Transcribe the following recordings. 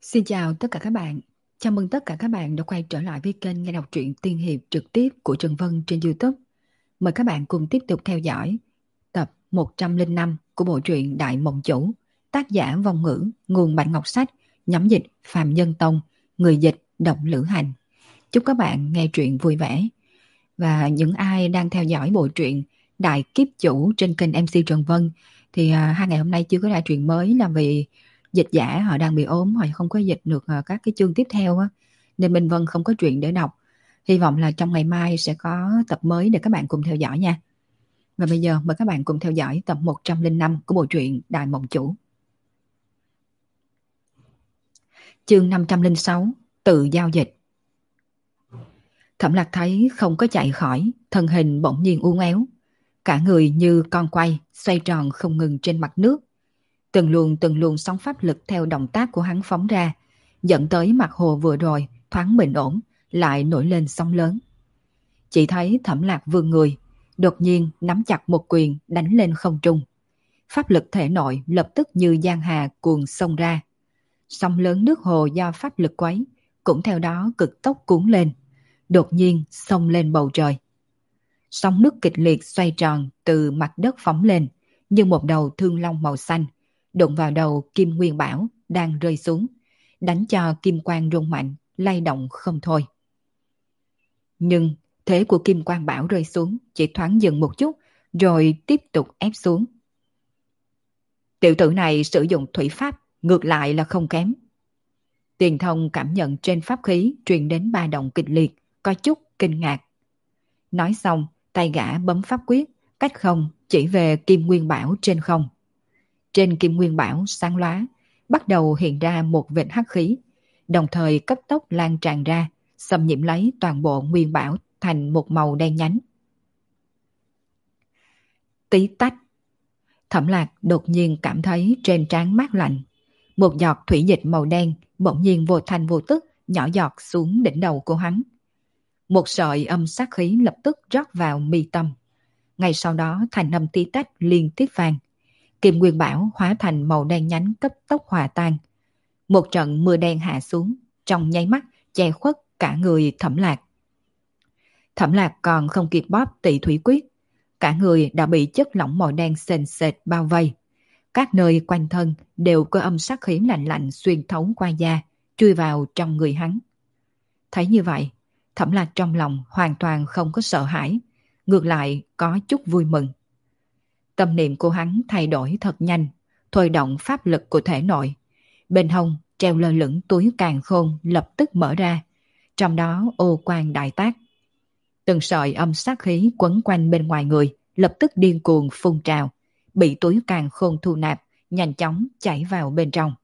Xin chào tất cả các bạn. Chào mừng tất cả các bạn đã quay trở lại với kênh nghe đọc truyện tiên hiệp trực tiếp của Trần Vân trên YouTube. Mời các bạn cùng tiếp tục theo dõi tập 105 của bộ truyện Đại Mộng Chủ, tác giả Vong Ngữ, nguồn Bạch Ngọc Sách, nhóm dịch Phạm Nhân Tông, người dịch Động Lữ Hành. Chúc các bạn nghe truyện vui vẻ. Và những ai đang theo dõi bộ truyện Đại Kiếp Chủ trên kênh MC Trần Vân thì hai ngày hôm nay chưa có ra truyện mới là vì dịch giả họ đang bị ốm, họ không có dịch được các cái chương tiếp theo á, nên Minh Vân không có truyện để đọc. Hy vọng là trong ngày mai sẽ có tập mới để các bạn cùng theo dõi nha. Và bây giờ mời các bạn cùng theo dõi tập 105 của bộ truyện Đại Mộng Chủ. Chương 506, tự giao dịch. Thẩm Lạc thấy không có chạy khỏi, thân hình bỗng nhiên uốn éo, cả người như con quay xoay tròn không ngừng trên mặt nước. Từng luồng sóng pháp lực theo động tác của hắn phóng ra, dẫn tới mặt hồ vừa rồi thoáng bình ổn, lại nổi lên sóng lớn. Chỉ thấy Thẩm Lạc vươn người, đột nhiên nắm chặt một quyền đánh lên không trung. Pháp lực thể nội lập tức như giang hà cuồn xông ra. Sóng lớn nước hồ do pháp lực quấy cũng theo đó cực tốc cuốn lên, đột nhiên xông lên bầu trời. Sóng nước kịch liệt xoay tròn từ mặt đất phóng lên, như một đầu thương long màu xanh, đụng vào đầu Kim Nguyên Bảo đang rơi xuống, đánh cho kim quang rung mạnh, lay động không thôi. Nhưng thế của Kim Quang Bảo rơi xuống chỉ thoáng dừng một chút, rồi tiếp tục ép xuống. Tiểu tử này sử dụng thủy pháp, ngược lại là không kém. Tiền Thông cảm nhận trên pháp khí truyền đến ba động kịch liệt, có chút kinh ngạc. Nói xong, tay gã bấm pháp quyết, cách không chỉ về Kim Nguyên Bảo trên không. Trên Kim Nguyên Bảo sáng lóa, bắt đầu hiện ra một vệt hắc khí, đồng thời cấp tốc lan tràn ra, xâm nhiễm lấy toàn bộ Nguyên Bảo thành một màu đen nhánh. Tí tách, Thẩm Lạc đột nhiên cảm thấy trên trán mát lạnh. Một giọt thủy dịch màu đen bỗng nhiên vô thanh vô tức nhỏ giọt xuống đỉnh đầu của hắn. Một sợi âm sát khí lập tức rót vào mi tâm. Ngay sau đó thành âm tí tách liên tiếp vang. Kim Nguyên Bảo hóa thành màu đen nhánh cấp tốc hòa tan. Một trận mưa đen hạ xuống, trong nháy mắt che khuất cả người Thẩm Lạc. Thẩm Lạc còn không kịp bóp Tị Thủy Quyết, cả người đã bị chất lỏng màu đen sền sệt bao vây. Các nơi quanh thân đều có âm sát khí lạnh lạnh xuyên thấu qua da, chui vào trong người hắn. Thấy như vậy, Thẩm Lạc trong lòng hoàn toàn không có sợ hãi, ngược lại có chút vui mừng. Tâm niệm của hắn thay đổi thật nhanh, thôi động pháp lực của thể nội. Bên hông treo lơ lửng túi càn khôn lập tức mở ra, trong đó ô quang đại tác. Từng sợi âm sát khí quấn quanh bên ngoài người lập tức điên cuồng phun trào, bị túi càn khôn thu nạp, nhanh chóng chảy vào bên trong.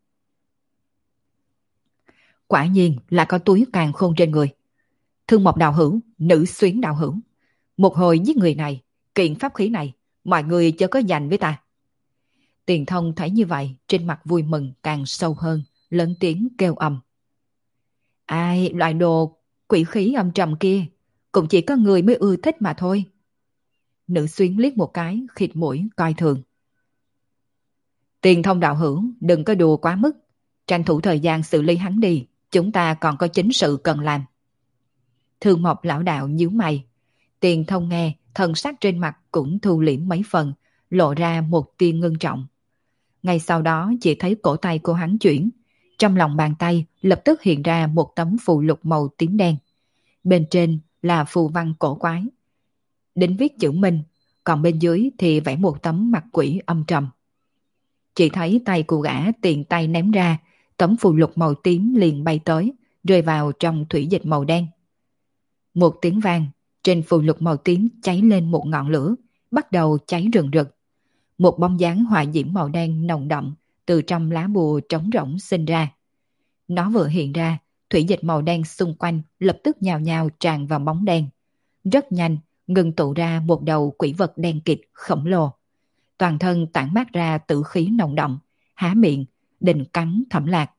Quả nhiên là có túi càn khôn trên người. Thương Mộc đạo hữu, Nữ Xuyến đạo hữu, một hồi giết người này, kiện pháp khí này, mọi người chớ có giành với ta. Tiền Thông thấy như vậy, trên mặt vui mừng càng sâu hơn, lớn tiếng kêu ầm. Ai, loại đồ quỷ khí âm trầm kia, cũng chỉ có người mới ưa thích mà thôi. Nữ Xuyến liếc một cái, khịt mũi coi thường. Tiền Thông đạo hữu, đừng có đùa quá mức, tranh thủ thời gian xử lý hắn đi, chúng ta còn có chính sự cần làm. Thương Mộc lão đạo nhíu mày. Tiền Thông nghe, thần sắc trên mặt cũng thu liễm mấy phần, lộ ra một tia ngưng trọng. Ngay sau đó chỉ thấy cổ tay của hắn chuyển, trong lòng bàn tay lập tức hiện ra một tấm phù lục màu tím đen. Bên trên là phù văn cổ quái, đính viết chữ Minh, còn bên dưới thì vẽ một tấm mặt quỷ âm trầm. Chỉ thấy tay của gã tiện tay ném ra, tấm phù lục màu tím liền bay tới, rơi vào trong thủy dịch màu đen. Một tiếng vang, trên phù lục màu tím cháy lên một ngọn lửa, bắt đầu cháy rừng rực. Một bóng dáng hỏa diễm màu đen nồng đậm từ trong lá bùa trống rỗng sinh ra. Nó vừa hiện ra, thủy dịch màu đen xung quanh lập tức nhào nhào tràn vào bóng đen. Rất nhanh, ngưng tụ ra một đầu quỷ vật đen kịt khổng lồ. Toàn thân tản mát ra tử khí nồng đậm, há miệng, định cắn Thẩm Lạc.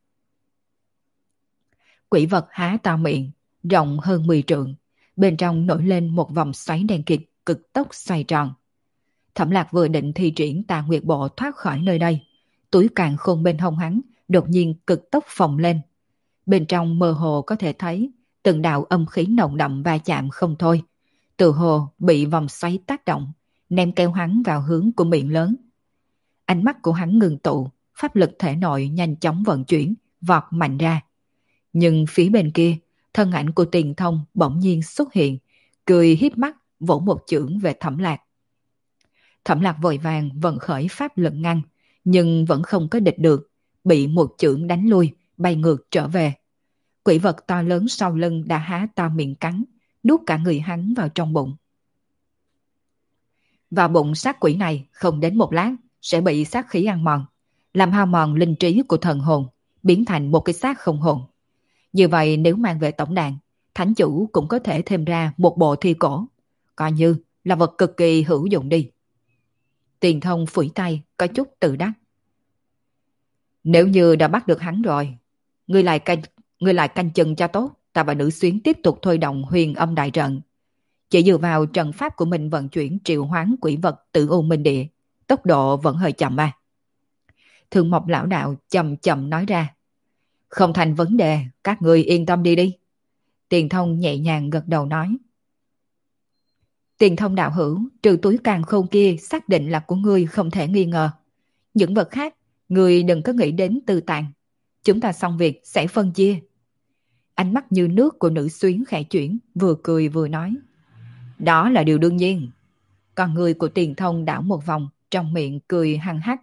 Quỷ vật há to miệng, rộng hơn 10 trượng. Bên trong nổi lên một vòng xoáy đen kịt cực tốc xoay tròn. Thẩm Lạc vừa định thi triển Tà Nguyệt Bộ thoát khỏi nơi đây, túi càn khôn bên hông hắn đột nhiên cực tốc phồng lên, Bên trong mơ hồ có thể thấy từng đạo âm khí nồng đậm va chạm không thôi. Từ hồ bị vòng xoáy tác động, ném kéo hắn vào hướng của miệng lớn. Ánh mắt của hắn ngừng tụ, pháp lực thể nội nhanh chóng vận chuyển, vọt mạnh ra. Nhưng phía bên kia, thân ảnh của Tiền Thông bỗng nhiên xuất hiện, cười hiếp mắt vỗ một chưởng về Thẩm Lạc. Thẩm Lạc vội vàng vận khởi pháp lực ngăn, nhưng vẫn không có địch được, bị một chưởng đánh lui, bay ngược trở về. Quỷ vật to lớn sau lưng đã há to miệng cắn, nuốt cả người hắn vào trong bụng. Vào bụng sát quỷ này không đến một lát sẽ bị sát khí ăn mòn, làm hao mòn linh trí của thần hồn, biến thành một cái xác không hồn. Như vậy nếu mang về tổng đàn, thánh chủ cũng có thể thêm ra một bộ thi cổ, coi như là vật cực kỳ hữu dụng đi. Tiền Thông phủi tay, có chút tự đắc. Nếu như đã bắt được hắn rồi, ngươi lại canh chừng cho tốt, ta và nữ xuyến tiếp tục thôi động huyền âm đại trận. Chỉ dựa vào trận pháp của mình vận chuyển triệu hoán quỷ vật tự u minh địa, tốc độ vẫn hơi chậm mà. Thương Mộc lão đạo chậm chậm nói ra. Không thành vấn đề, các ngươi yên tâm đi đi. Tiền Thông nhẹ nhàng gật đầu nói. Tiền Thông đạo hữu, trừ túi càn khôn kia xác định là của ngươi không thể nghi ngờ. Những vật khác, ngươi đừng có nghĩ đến tư tàn. Chúng ta xong việc sẽ phân chia. Ánh mắt như nước của nữ xuyến khẽ chuyển, vừa cười vừa nói. Đó là điều đương nhiên. Còn người của Tiền Thông đảo một vòng, trong miệng cười hăng hắc.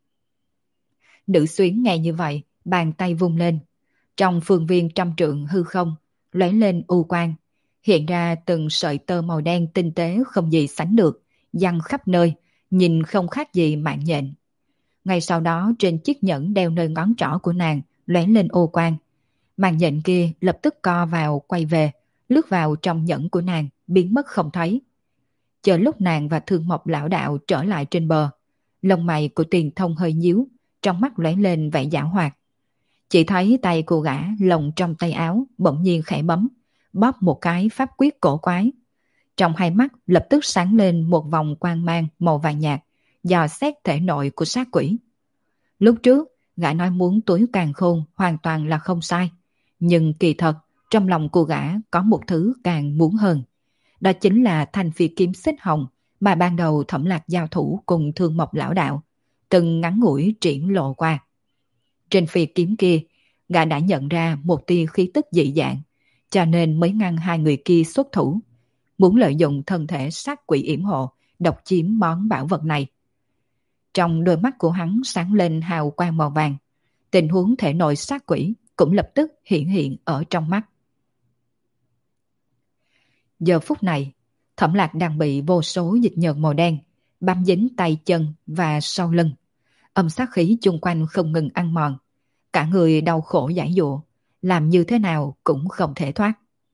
Nữ xuyến nghe như vậy, bàn tay vung lên. Trong phương viên trăm trượng hư không, lóe lên u quang, hiện ra từng sợi tơ màu đen tinh tế không gì sánh được, giăng khắp nơi, nhìn không khác gì mạng nhện. Ngay sau đó trên chiếc nhẫn đeo nơi ngón trỏ của nàng lóe lên ô quang. Màn nhện kia lập tức co vào quay về, lướt vào trong nhẫn của nàng, biến mất không thấy. Chờ lúc nàng và Thương Mộc lão đạo trở lại trên bờ, lông mày của Tiền Thông hơi nhíu, trong mắt lóe lên vẻ giảo hoạt. Chỉ thấy tay cô gã lồng trong tay áo bỗng nhiên khẽ bấm, bóp một cái pháp quyết cổ quái. Trong hai mắt lập tức sáng lên một vòng quang mang màu vàng nhạt, dò xét thể nội của sát quỷ. Lúc trước, gã nói muốn túi càn khôn hoàn toàn là không sai. Nhưng kỳ thật, trong lòng cô gã có một thứ càng muốn hơn. Đó chính là thanh phi kiếm xích hồng mà ban đầu Thẩm Lạc giao thủ cùng Thương Mộc lão đạo, từng ngắn ngủi triển lộ qua. Trên phi kiếm kia, gã đã nhận ra một tia khí tức dị dạng, cho nên mới ngăn hai người kia xuất thủ, muốn lợi dụng thân thể sát quỷ yểm hộ, độc chiếm món bảo vật này. Trong đôi mắt của hắn sáng lên hào quang màu vàng, tình huống thể nội sát quỷ cũng lập tức hiện ở trong mắt. Giờ phút này, Thẩm Lạc đang bị vô số dịch nhờn màu đen bám dính tay chân và sau lưng. Âm sát khí chung quanh không ngừng ăn mòn, cả người đau khổ giãy giụa, làm như thế nào cũng không thể thoát.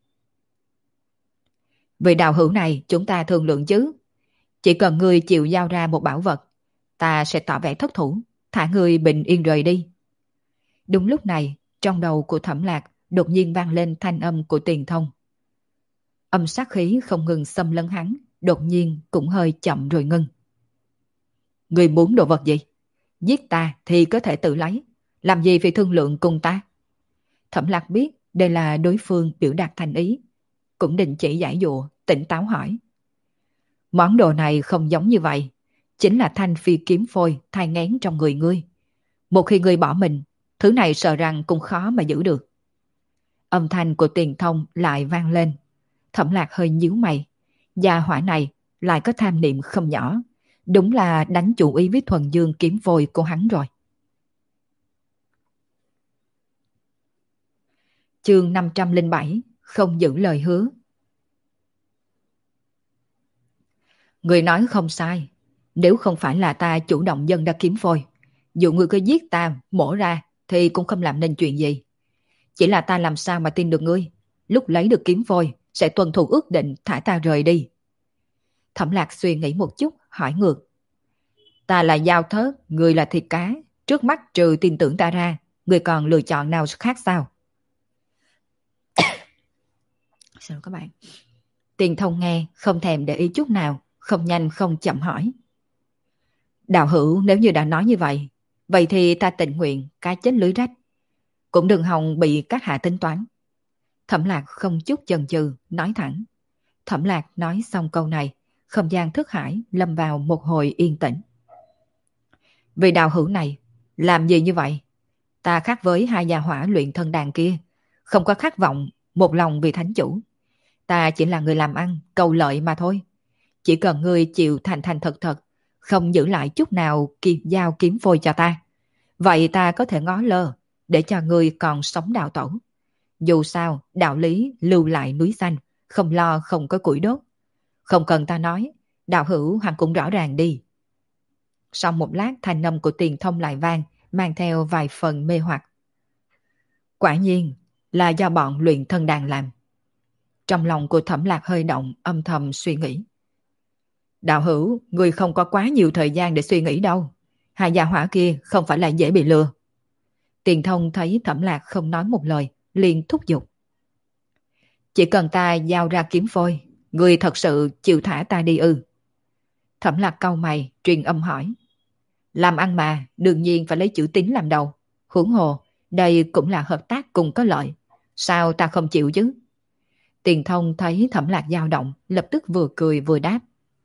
Vì đạo hữu này chúng ta thương lượng chứ, chỉ cần ngươi chịu giao ra một bảo vật, ta sẽ tỏ vẻ thất thủ, thả ngươi bình yên rời đi. Đúng lúc này, trong đầu của Thẩm Lạc đột nhiên vang lên thanh âm của Tiền Thông. Âm sát khí không ngừng xâm lấn hắn, đột nhiên cũng hơi chậm rồi ngưng. Ngươi muốn đồ vật gì? Giết ta thì có thể tự lấy, làm gì phải thương lượng cùng ta? Thẩm Lạc biết đây là đối phương biểu đạt thành ý, cũng định chỉ giải dụa, tỉnh táo hỏi. Món đồ này không giống như vậy, chính là thanh phi kiếm phôi thai nghén trong người ngươi. Một khi ngươi bỏ mình, thứ này sợ rằng cũng khó mà giữ được. Âm thanh của Tiền Thông lại vang lên. Thẩm Lạc hơi nhíu mày, gia hỏa này lại có tham niệm không nhỏ, đúng là đánh chủ ý với thuần dương kiếm phôi của hắn rồi. Chương 507, không giữ lời hứa. Người nói không sai, nếu không phải là ta chủ động dâng ra kiếm phôi, dù ngươi có giết ta, mổ ra, thì cũng không làm nên chuyện gì. Chỉ là ta làm sao mà tin được ngươi, lúc lấy được kiếm phôi, sẽ tuân thủ ước định thả ta rời đi. Thẩm Lạc suy nghĩ một chút, hỏi ngược. Ta là dao thớt, ngươi là thịt cá, trước mắt trừ tin tưởng ta ra, ngươi còn lựa chọn nào khác sao? Sao các bạn? Tiền Thông nghe, không thèm để ý chút nào, không nhanh không chậm hỏi. Đạo hữu nếu như đã nói như vậy, vậy thì ta tình nguyện cá chết lưới rách. cũng đừng hòng bị các hạ tính toán. Thẩm Lạc không chút chần chừ, nói thẳng. Thẩm Lạc nói xong câu này, không gian thức hải lâm vào một hồi yên tĩnh. Vì đạo hữu này, làm gì như vậy? Ta khác với hai gia hỏa luyện thân đàn kia, không có khát vọng, một lòng vì thánh chủ. Ta chỉ là người làm ăn, cầu lợi mà thôi. Chỉ cần ngươi chịu thành thành thật thật, không giữ lại chút nào giao kiếm phôi cho ta. Vậy ta có thể ngó lơ, để cho ngươi còn sống đạo tổ. Dù sao, đạo lý lưu lại núi xanh, không lo không có củi đốt. Không cần ta nói, đạo hữu hẳn cũng rõ ràng đi. Sau một lát thanh âm của Tiền Thông lại vang, mang theo vài phần mê hoặc. Quả nhiên là do bọn luyện thân đàn làm. Trong lòng của Thẩm Lạc hơi động, âm thầm suy nghĩ. Đạo hữu, người không có quá nhiều thời gian để suy nghĩ đâu. Hai gia hỏa kia không phải là dễ bị lừa. Tiền Thông thấy Thẩm Lạc không nói một lời, liền thúc giục. Chỉ cần ta giao ra kiếm phôi, người thật sự chịu thả ta đi ư? Thẩm Lạc cau mày, truyền âm hỏi. Làm ăn mà, đương nhiên phải lấy chữ tín làm đầu. Huống hồ, đây cũng là hợp tác cùng có lợi. Sao ta không chịu chứ? Tiền Thông thấy Thẩm Lạc dao động, lập tức vừa cười vừa đáp.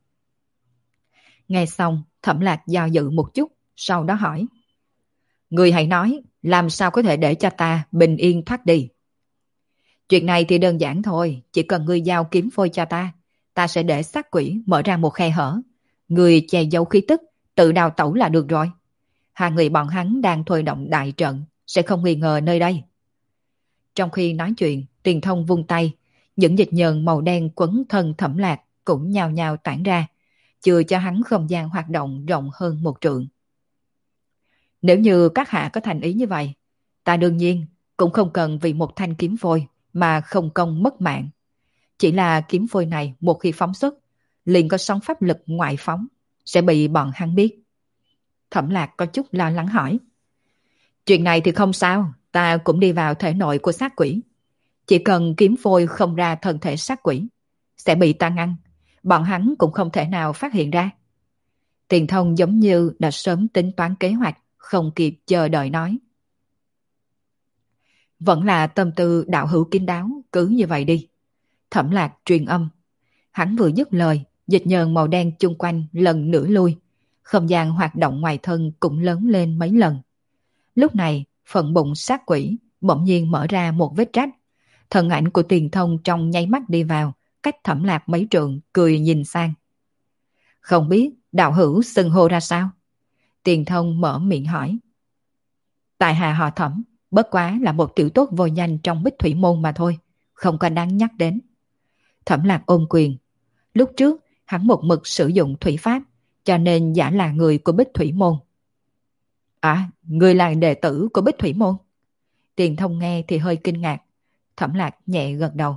Nghe xong, Thẩm Lạc do dự một chút, sau đó hỏi. Người hãy nói, làm sao có thể để cho ta bình yên thoát đi? Chuyện này thì đơn giản thôi, chỉ cần ngươi giao kiếm phôi cho ta sẽ để sát quỷ mở ra một khe hở. Người che giấu khí tức, tự đào tẩu là được rồi. Hai người bọn hắn đang thôi động đại trận, sẽ không nghi ngờ nơi đây. Trong khi nói chuyện, Tiền Thông vung tay, những dịch nhờn màu đen quấn thân Thẩm Lạc cũng nhào nhào tản ra, chừa cho hắn không gian hoạt động rộng hơn một trượng. Nếu như các hạ có thành ý như vậy, ta đương nhiên cũng không cần vì một thanh kiếm phôi mà không công mất mạng. Chỉ là kiếm phôi này một khi phóng xuất, liền có sóng pháp lực ngoại phóng, sẽ bị bọn hắn biết. Thẩm Lạc có chút lo lắng hỏi. Chuyện này thì không sao, ta cũng đi vào thể nội của sát quỷ. Chỉ cần kiếm phôi không ra thân thể sát quỷ, sẽ bị ta ngăn, bọn hắn cũng không thể nào phát hiện ra. Tiền Thông giống như đã sớm tính toán kế hoạch, không kịp chờ đợi nói. Vẫn là tâm tư đạo hữu kín đáo, cứ như vậy đi. Thẩm Lạc truyền âm. Hắn vừa dứt lời, dịch nhờn màu đen chung quanh lần nữa lui. Không gian hoạt động ngoài thân cũng lớn lên mấy lần. Lúc này, phần bụng sát quỷ bỗng nhiên mở ra một vết rách. Thân ảnh của Tiền Thông trong nháy mắt đi vào, cách Thẩm Lạc mấy trượng, cười nhìn sang. Không biết đạo hữu xưng hô ra sao? Tiền Thông mở miệng hỏi. Tại hạ họ Thẩm, bất quá là một tiểu tốt vô danh trong Bích Thủy Môn mà thôi, không có đáng nhắc đến. Thẩm Lạc ôm quyền. Lúc trước, hắn một mực sử dụng thủy pháp, cho nên giả là người của Bích Thủy Môn. À, người là đệ tử của Bích Thủy Môn. Tiền Thông nghe thì hơi kinh ngạc. Thẩm Lạc nhẹ gật đầu.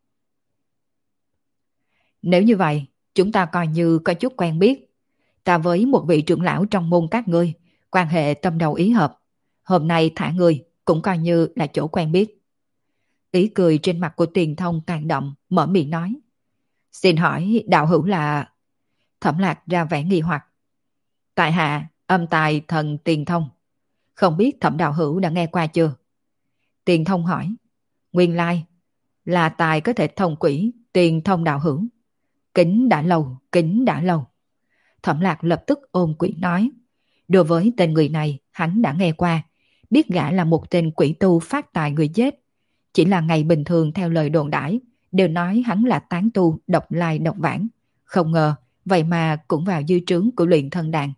Nếu như vậy, chúng ta coi như có chút quen biết. Ta với một vị trưởng lão trong môn các ngươi, quan hệ tâm đầu ý hợp. Hôm nay thả ngươi cũng coi như là chỗ quen biết. Ý cười trên mặt của Tiền Thông càng đậm, mở miệng nói. Xin hỏi đạo hữu là... Thẩm Lạc ra vẻ nghi hoặc. Tại hạ âm tài thần Tiền Thông. Không biết Thẩm đạo hữu đã nghe qua chưa? Tiền Thông hỏi. Nguyên lai là tài có thể thông quỷ Tiền Thông đạo hữu. Kính đã lâu, kính đã lâu. Thẩm Lạc lập tức ôm quyền nói. Đối với tên người này, hắn đã nghe qua, biết gã là một tên quỷ tu phát tài người chết. Chỉ là ngày bình thường theo lời đồn đãi, đều nói hắn là tán tu độc lai độc vãng. Không ngờ, vậy mà cũng vào dư trướng của luyện thân đàn.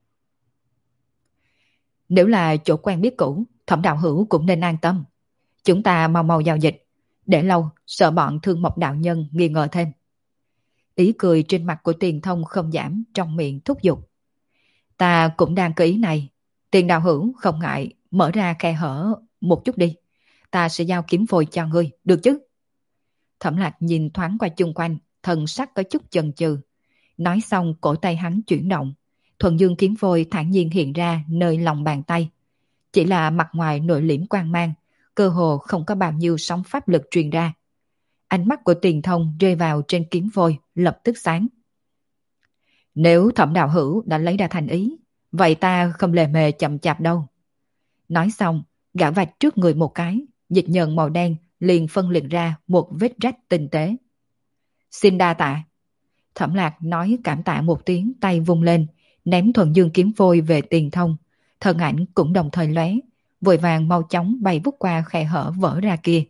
Nếu là chỗ quen biết cũ, Thẩm đạo hữu cũng nên an tâm. Chúng ta mau mau giao dịch, để lâu sợ bọn Thương Mộc đạo nhân nghi ngờ thêm. Ý cười trên mặt của Tiền Thông không giảm, trong miệng thúc giục. Ta cũng đang có ý này. Tiền đạo hữu không ngại mở ra khe hở một chút đi. Ta sẽ giao kiếm phôi cho ngươi, được chứ? Thẩm Lạc nhìn thoáng qua chung quanh, thần sắc có chút chần chừ. Nói xong cổ tay hắn chuyển động. Thuần dương kiếm phôi thản nhiên hiện ra nơi lòng bàn tay. Chỉ là mặt ngoài nội liễm quang mang, cơ hồ không có bao nhiêu sóng pháp lực truyền ra. Ánh mắt của Tiền Thông rơi vào trên kiếm phôi, lập tức sáng. Nếu Thẩm đạo hữu đã lấy ra thành ý, vậy ta không lề mề chậm chạp đâu. Nói xong, Gã vạch trước người một cái, dịch nhờn màu đen liền phân liệt ra một vết rách tinh tế. Xin đa tạ. Thẩm Lạc nói cảm tạ một tiếng, tay vung lên, ném thuần dương kiếm phôi về Tiền Thông. Thân ảnh cũng đồng thời lóe, vội vàng mau chóng bay vút qua khe hở vỡ ra kia.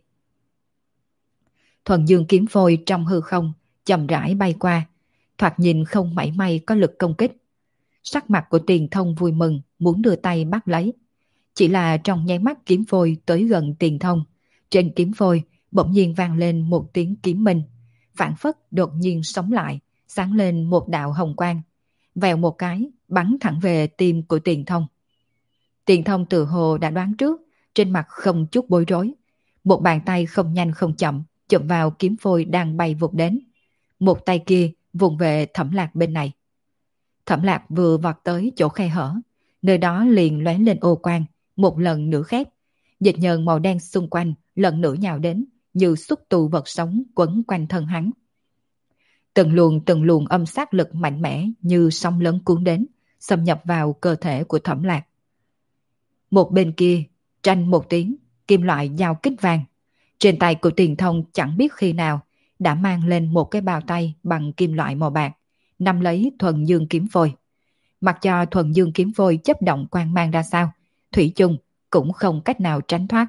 Thuần dương kiếm phôi trong hư không, chậm rãi bay qua, thoạt nhìn không mảy may có lực công kích. Sắc mặt của Tiền Thông vui mừng, muốn đưa tay bắt lấy. Chỉ là trong nháy mắt kiếm phôi tới gần Tiền Thông, trên kiếm phôi bỗng nhiên vang lên một tiếng kiếm minh, phảng phất đột nhiên sống lại, sáng lên một đạo hồng quang, vèo một cái bắn thẳng về tim của Tiền Thông. Tiền Thông tự hồ đã đoán trước, trên mặt không chút bối rối, một bàn tay không nhanh không chậm chụp vào kiếm phôi đang bay vụt đến, một tay kia vùng về Thẩm Lạc bên này. Thẩm Lạc vừa vọt tới chỗ khe hở, nơi đó liền lóe lên ô quang, một lần nữa khép, dịch nhờn màu đen xung quanh lần nữa nhào đến, như xúc tu vật sống quấn quanh thân hắn. Từng luồng âm sát lực mạnh mẽ như sóng lớn cuốn đến, xâm nhập vào cơ thể của Thẩm Lạc. Một bên kia, tranh một tiếng, kim loại giao kích vang. Trên tay của Tiền Thông chẳng biết khi nào đã mang lên một cái bao tay bằng kim loại màu bạc, nắm lấy thuần dương kiếm phôi. Mặc cho thuần dương kiếm phôi chấp động quang mang ra sao, thủy chung cũng không cách nào tránh thoát.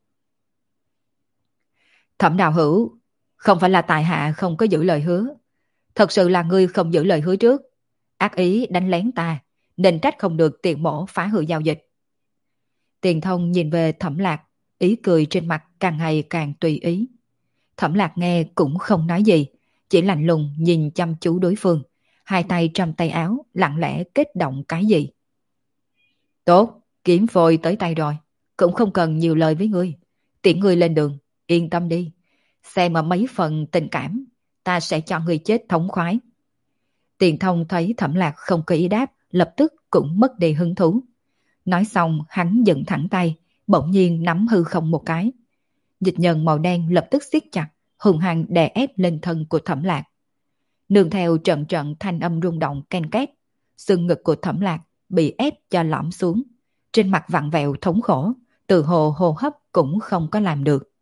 Thẩm đạo hữu, không phải là tại hạ không có giữ lời hứa. Thật sự là ngươi không giữ lời hứa trước. Ác ý đánh lén ta, nên trách không được Tiền mỗ phá hư giao dịch. Tiền Thông nhìn về Thẩm Lạc, ý cười trên mặt càng ngày càng tùy ý. Thẩm Lạc nghe cũng không nói gì, chỉ lạnh lùng nhìn chăm chú đối phương, hai tay trong tay áo lặng lẽ kết động cái gì. Tốt, kiếm phôi tới tay rồi, cũng không cần nhiều lời với ngươi. Tiễn ngươi lên đường, yên tâm đi. Xem mà mấy phần tình cảm, ta sẽ cho ngươi chết thống khoái. Tiền Thông thấy Thẩm Lạc không có ý đáp, lập tức cũng mất đi hứng thú. Nói xong hắn dựng thẳng tay, bỗng nhiên nắm hư không một cái. Dịch nhờn màu đen lập tức siết chặt, hùng hăng đè ép lên thân của Thẩm Lạc. Nương theo trận trận thanh âm rung động ken két, xương ngực của Thẩm Lạc bị ép cho lõm xuống, trên mặt vặn vẹo thống khổ, từ hồ hô hấp cũng không có làm được.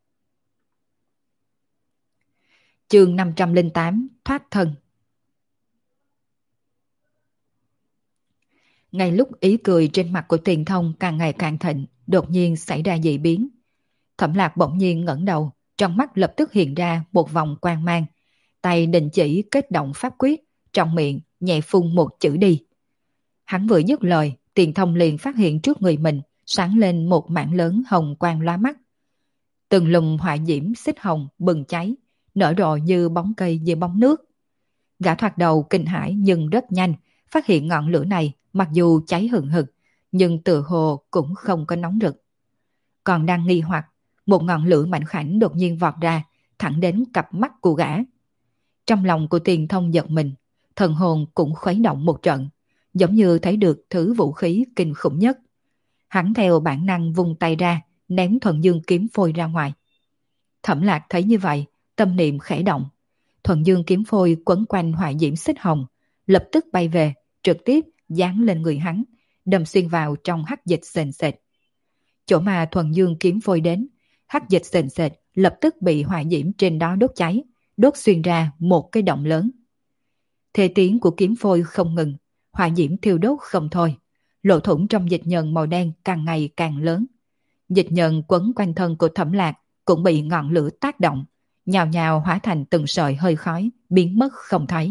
Chương 508 thoát thân. Ngay lúc ý cười trên mặt của Tiền Thông càng ngày càng thịnh, đột nhiên xảy ra dị biến. Thẩm Lạc bỗng nhiên ngẩng đầu, trong mắt lập tức hiện ra một vòng quang mang, tay định chỉ kết động pháp quyết, trong miệng nhẹ phun một chữ đi. Hắn vừa dứt lời, Tiền Thông liền phát hiện trước người mình sáng lên một mảng lớn hồng quang lóa mắt. Từng lùm hỏa diễm xích hồng bừng cháy, nở rộ như bóng cây dưới bóng nước. Gã thoạt đầu kinh hãi nhưng rất nhanh phát hiện ngọn lửa này mặc dù cháy hừng hực, nhưng tựa hồ cũng không có nóng rực. Còn đang nghi hoặc, một ngọn lửa mảnh khảnh đột nhiên vọt ra, thẳng đến cặp mắt của gã. Trong lòng của Tiền Thông giật mình, thần hồn cũng khuấy động một trận, giống như thấy được thứ vũ khí kinh khủng nhất. Hắn theo bản năng vung tay ra, ném thuần dương kiếm phôi ra ngoài. Thẩm Lạc thấy như vậy, tâm niệm khẽ động. Thuần dương kiếm phôi quấn quanh hỏa diễm xích hồng, lập tức bay về, trực tiếp dán lên người hắn, đâm xuyên vào trong hắc dịch sền sệt. Chỗ mà thuần dương kiếm phôi đến, hắc dịch sền sệt lập tức bị hỏa diễm trên đó đốt cháy, đốt xuyên ra một cái động lớn. Thế tiếng của kiếm phôi không ngừng, hỏa diễm thiêu đốt không thôi, lỗ thủng trong dịch nhờn màu đen càng ngày càng lớn. Dịch nhờn quấn quanh thân của Thẩm Lạc cũng bị ngọn lửa tác động, nhào nhào hóa thành từng sợi hơi khói, biến mất không thấy.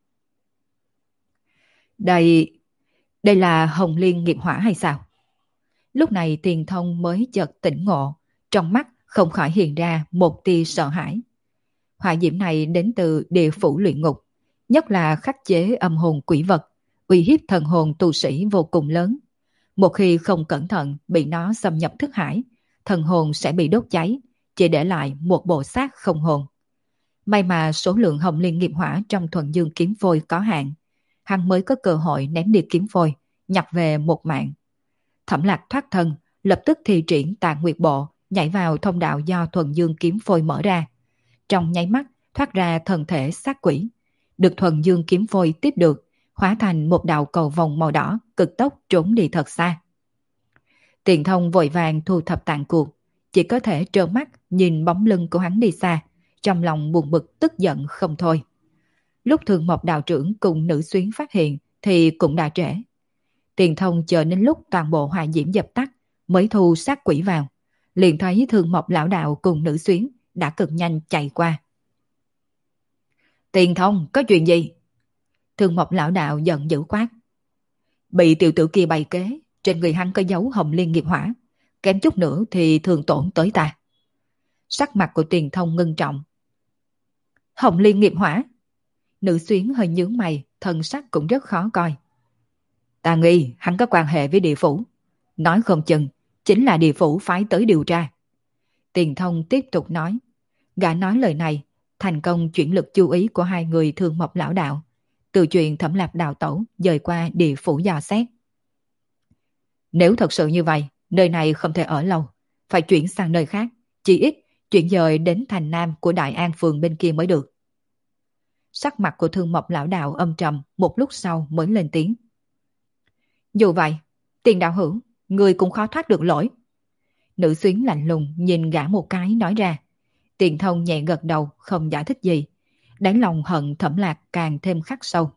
Đây là Hồng Liên nghiệp hỏa hay sao? Lúc này Tiền Thông mới chợt tỉnh ngộ, trong mắt không khỏi hiện ra một tia sợ hãi. Hỏa diễm này đến từ địa phủ luyện ngục, nhất là khắc chế âm hồn quỷ vật, uy hiếp thần hồn tu sĩ vô cùng lớn. Một khi không cẩn thận bị nó xâm nhập thức hải, thần hồn sẽ bị đốt cháy, chỉ để lại một bộ xác không hồn. May mà số lượng Hồng Liên nghiệp hỏa trong thuần dương kiếm phôi có hạn, hắn mới có cơ hội ném đi kiếm phôi, nhặt về một mạng. Thẩm Lạc thoát thân, lập tức thi triển Tà Nguyệt Bộ, nhảy vào thông đạo do thuần dương kiếm phôi mở ra. Trong nháy mắt thoát ra thân thể sát quỷ, được thuần dương kiếm phôi tiếp được, hóa thành một đạo cầu vòng màu đỏ, cực tốc trốn đi thật xa. Tiền Thông vội vàng thu thập tàn cuộc, chỉ có thể trơ mắt nhìn bóng lưng của hắn đi xa, trong lòng buồn bực tức giận không thôi. Lúc Thường Mộc đạo trưởng cùng nữ xuyến phát hiện thì cũng đã trễ. Tiền Thông chờ đến lúc toàn bộ hỏa diễm dập tắt mới thu sát quỷ vào, liền thấy Thường Mộc lão đạo cùng nữ xuyến đã cực nhanh chạy qua. Tiền Thông, có chuyện gì? Thường Mộc lão đạo giận dữ quát. Bị tiểu tử kia bày kế, trên người hắn có dấu hồng liên nghiệp hỏa, kém chút nữa thì thường tổn tới ta. Sắc mặt của Tiền Thông ngưng trọng. Hồng liên nghiệp hỏa? Nữ xuyến hơi nhướng mày, thần sắc cũng rất khó coi. Ta nghi hắn có quan hệ với địa phủ, nói không chừng chính là địa phủ phái tới điều tra. Tiền Thông tiếp tục nói. Gã nói lời này thành công chuyển lực chú ý của hai người Thường Mộc lão đạo, từ chuyện Thẩm Lạc đào tẩu dời qua địa phủ dò xét. Nếu thật sự như vậy, nơi này không thể ở lâu, phải chuyển sang nơi khác, chỉ ít chuyển dời đến thành nam của Đại An Phường bên kia mới được. Sắc mặt của Thương Mộc lão đạo âm trầm, một lúc sau mới lên tiếng. Dù vậy, Tiền đạo hữu, người cũng khó thoát được lỗi. Nữ xuyến lạnh lùng nhìn gã một cái nói ra. Tiền Thông nhẹ gật đầu, không giải thích gì. Đáy lòng hận Thẩm Lạc càng thêm khắc sâu.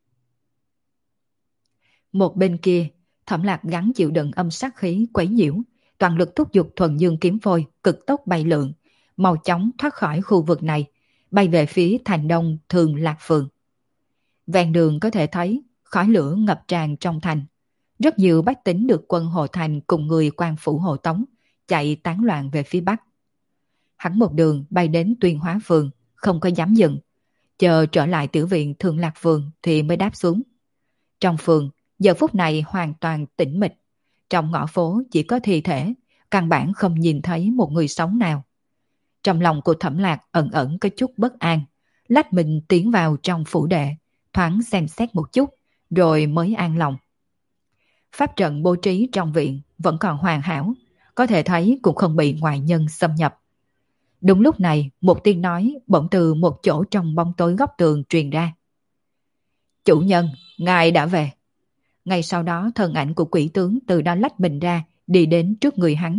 Một bên kia, Thẩm Lạc gắng chịu đựng âm sát khí quấy nhiễu, toàn lực thúc giục thuần dương kiếm phôi, cực tốc bay lượn, mau chóng thoát khỏi khu vực này, bay về phía thành đông Thường Lạc Phường. Ven đường có thể thấy khói lửa ngập tràn trong thành. Rất nhiều bách tính được quân Hồ Thành cùng người quan phủ Hồ Tống chạy tán loạn về phía bắc. Hắn một đường bay đến Tuyên Hóa Phường, không có dám dừng, chờ trở lại tiểu viện Thường Lạc Phường thì mới đáp xuống. Trong phường, giờ phút này hoàn toàn tĩnh mịch, trong ngõ phố chỉ có thi thể, căn bản không nhìn thấy một người sống nào. Trong lòng của Thẩm Lạc ẩn ẩn có chút bất an, lách mình tiến vào trong phủ đệ, thoáng xem xét một chút, rồi mới an lòng. Pháp trận bố trí trong viện vẫn còn hoàn hảo, có thể thấy cũng không bị ngoại nhân xâm nhập. Đúng lúc này, một tiếng nói bỗng từ một chỗ trong bóng tối góc tường truyền ra. Chủ nhân, ngài đã về. Ngay sau đó thân ảnh của quỷ tướng từ đó lách mình ra, đi đến trước người hắn.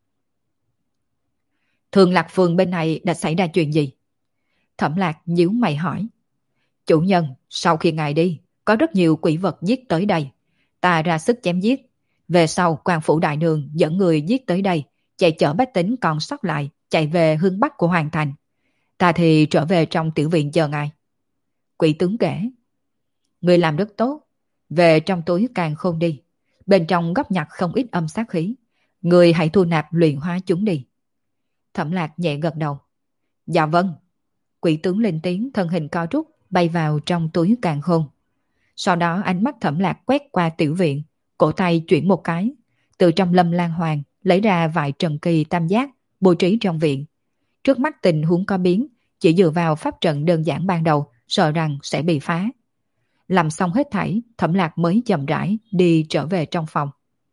Thường Lạc Phường bên này đã xảy ra chuyện gì? Thẩm Lạc nhíu mày hỏi. Chủ nhân, sau khi ngài đi, có rất nhiều quỷ vật giết tới đây. Ta ra sức chém giết. Về sau quan phủ đại đường dẫn người giết tới đây, chạy chở bách tính còn sót lại, chạy về hướng bắc của Hoàng Thành. Ta thì trở về trong tiểu viện chờ ngài. Quỷ tướng kể. Người làm rất tốt. Về trong túi càng khôn đi. Bên trong góp nhặt không ít âm sát khí. Người hãy thu nạp luyện hóa chúng đi. Thẩm Lạc nhẹ gật đầu. Dạ vâng. Quỷ tướng lên tiếng, thân hình co rút, bay vào trong túi càng khôn. Sau đó ánh mắt Thẩm Lạc quét qua tiểu viện, cổ tay chuyển một cái, từ trong lâm lan hoàng lấy ra vài trần kỳ tam giác bố trí trong viện. Trước mắt tình huống có biến, chỉ dựa vào pháp trận đơn giản ban đầu, sợ rằng sẽ bị phá. Làm xong hết thảy, Thẩm Lạc mới chậm rãi đi trở về trong phòng.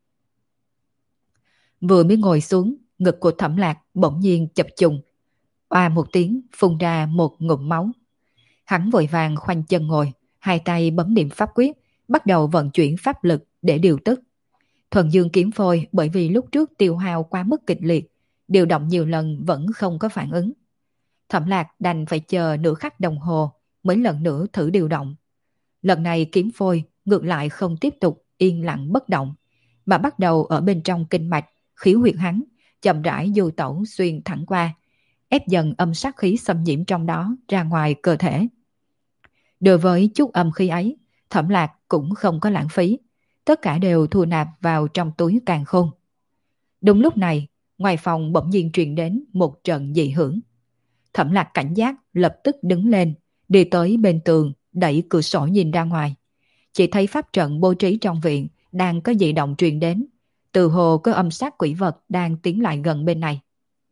Vừa mới ngồi xuống, ngực của Thẩm Lạc bỗng nhiên chập trùng, oa một tiếng phun ra một ngụm máu. Hắn vội vàng khoanh chân ngồi, hai tay bấm niệm pháp quyết, bắt đầu vận chuyển pháp lực để điều tức. Thuần dương kiếm phôi bởi vì lúc trước tiêu hao quá mức kịch liệt, điều động nhiều lần vẫn không có phản ứng. Thẩm Lạc đành phải chờ nửa khắc đồng hồ mới lần nữa thử điều động. Lần này kiếm phôi ngược lại không tiếp tục yên lặng bất động, mà bắt đầu ở bên trong kinh mạch, khiếu huyệt hắn, chậm rãi du tẩu xuyên thẳng qua, ép dần âm sát khí xâm nhiễm trong đó ra ngoài cơ thể. Đối với chút âm khí ấy, Thẩm Lạc cũng không có lãng phí, tất cả đều thu nạp vào trong túi càn khôn. Đúng lúc này, ngoài phòng bỗng nhiên truyền đến một trận dị hưởng. Thẩm Lạc cảnh giác lập tức đứng lên, đi tới bên tường, đẩy cửa sổ nhìn ra ngoài. Chỉ thấy pháp trận bố trí trong viện đang có dị động truyền đến, từ hồ có âm sát quỷ vật đang tiến lại gần bên này.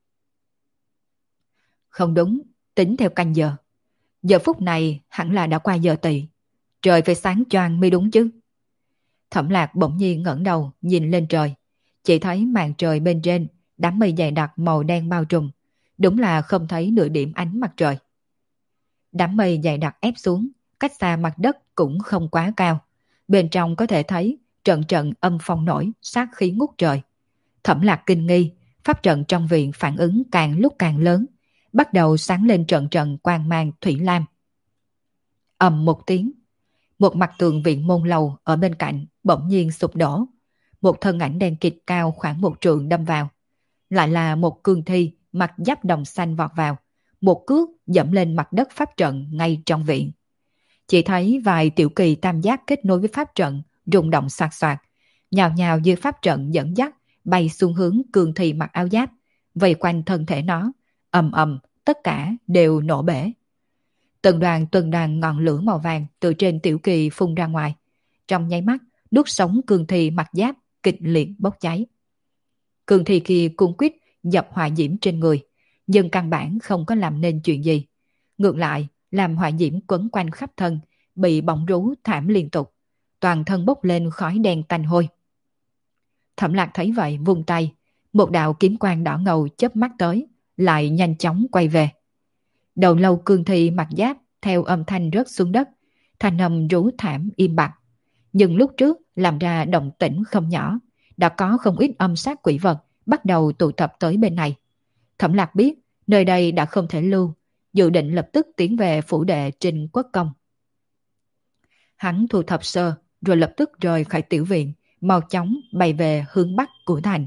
Không đúng, tính theo canh giờ. Giờ phút này hẳn là đã qua giờ tỵ. Trời phải sáng choang mới đúng chứ. Thẩm Lạc bỗng nhiên ngẩng đầu nhìn lên trời. Chỉ thấy màn trời bên trên, đám mây dày đặc màu đen bao trùm. Đúng là không thấy nửa điểm ánh mặt trời. Đám mây dày đặc ép xuống, cách xa mặt đất cũng không quá cao. Bên trong có thể thấy trận trận âm phong nổi, sát khí ngút trời. Thẩm Lạc kinh nghi, pháp trận trong viện phản ứng càng lúc càng lớn, bắt đầu sáng lên trận trận quang mang thủy lam. Ầm một tiếng, một mặt tường viện môn lầu ở bên cạnh bỗng nhiên sụp đổ, một thân ảnh đen kịt cao khoảng 1 trượng đâm vào. Lại là một cương thi mặc giáp đồng xanh vọt vào, một cước dẫm lên mặt đất pháp trận ngay trong viện. Chỉ thấy vài tiểu kỳ tam giác kết nối với pháp trận rung động xoạt xoạt, nhào nhào dưới pháp trận dẫn dắt bay xuống hướng cương thi mặc áo giáp, vây quanh thân thể nó, ầm ầm, tất cả đều nổ bể. Từng đoàn ngọn lửa màu vàng từ trên tiểu kỳ phun ra ngoài, trong nháy mắt đốt sống cương thi mặc giáp kịch liệt bốc cháy. Cương thi kia cung quýt dập hỏa diễm trên người, nhưng căn bản không có làm nên chuyện gì. Ngược lại, làm hỏa diễm quấn quanh khắp thân, bị bỏng rú thảm liên tục, toàn thân bốc lên khói đen tanh hôi. Thẩm Lạc thấy vậy vung tay, một đạo kiếm quang đỏ ngầu chớp mắt tới, lại nhanh chóng quay về. Đầu lâu cương thi mặc giáp theo âm thanh rớt xuống đất, thanh âm rú thảm im bặt. Nhưng lúc trước làm ra động tĩnh không nhỏ, đã có không ít âm sát quỷ vật bắt đầu tụ tập tới bên này. Thẩm Lạc biết nơi đây đã không thể lưu, dự định lập tức tiến về phủ đệ Trình Quốc Công. Hắn thu thập sơ rồi lập tức rời khỏi tiểu viện, mau chóng bay về hướng bắc của thành.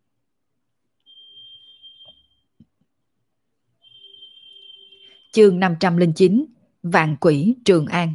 Chương 509, Vạn Quỷ Trường An.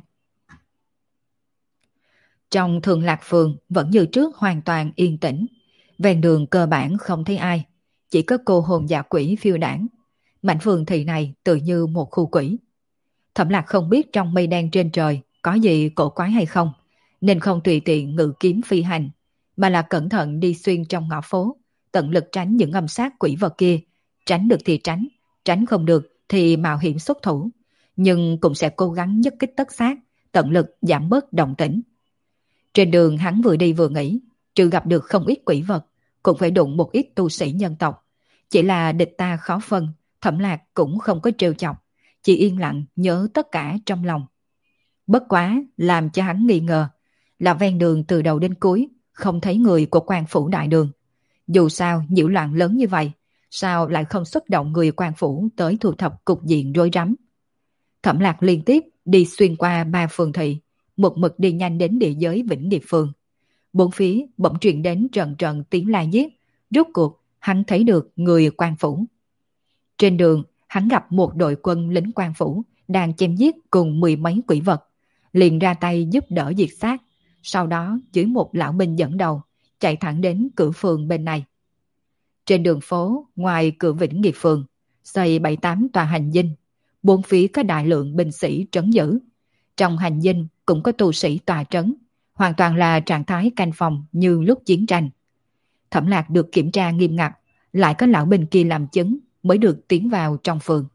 Trong Thường Lạc Phường vẫn như trước hoàn toàn yên tĩnh, ven đường cơ bản không thấy ai, chỉ có cô hồn dạ quỷ phiêu đảng. Mảnh phường thị này tự như một khu quỷ. Thẩm Lạc không biết trong mây đen trên trời có gì cổ quái hay không, nên không tùy tiện ngự kiếm phi hành, mà là cẩn thận đi xuyên trong ngõ phố, tận lực tránh những âm sát quỷ vật kia. Tránh được thì tránh, tránh không được thì mạo hiểm xuất thủ, nhưng cũng sẽ cố gắng nhất kích tất sát, tận lực giảm bớt động tĩnh. Trên đường hắn vừa đi vừa nghĩ, trừ gặp được không ít quỷ vật, cũng phải đụng một ít tu sĩ nhân tộc. Chỉ là địch ta khó phân, Thẩm Lạc cũng không có trêu chọc, chỉ yên lặng nhớ tất cả trong lòng. Bất quá làm cho hắn nghi ngờ là ven đường từ đầu đến cuối không thấy người của quan phủ đại đường. Dù sao nhiễu loạn lớn như vậy, sao lại không xuất động người quan phủ tới thu thập cục diện rối rắm. Thẩm Lạc liên tiếp đi xuyên qua 3 phường thị, một mực đi nhanh đến địa giới Vĩnh Nghiệp Phường. Bốn phía bỗng truyền đến trận trận tiếng la giết, rốt cuộc hắn thấy được người quan phủ. Trên đường hắn gặp một đội quân lính quan phủ đang chém giết cùng 10 mấy quỷ vật, liền ra tay giúp đỡ diệt sát, sau đó dưới một lão binh dẫn đầu chạy thẳng đến cửa phường bên này. Trên đường phố ngoài cửa Vĩnh Nghiệp Phường xây 7-8 tòa hành dinh, bốn phía có đại lượng binh sĩ trấn giữ. Trong hành dinh cũng có tu sĩ tòa trấn, hoàn toàn là trạng thái canh phòng như lúc chiến tranh. Thẩm Lạc được kiểm tra nghiêm ngặt, lại có lão binh kia làm chứng mới được tiến vào trong phường.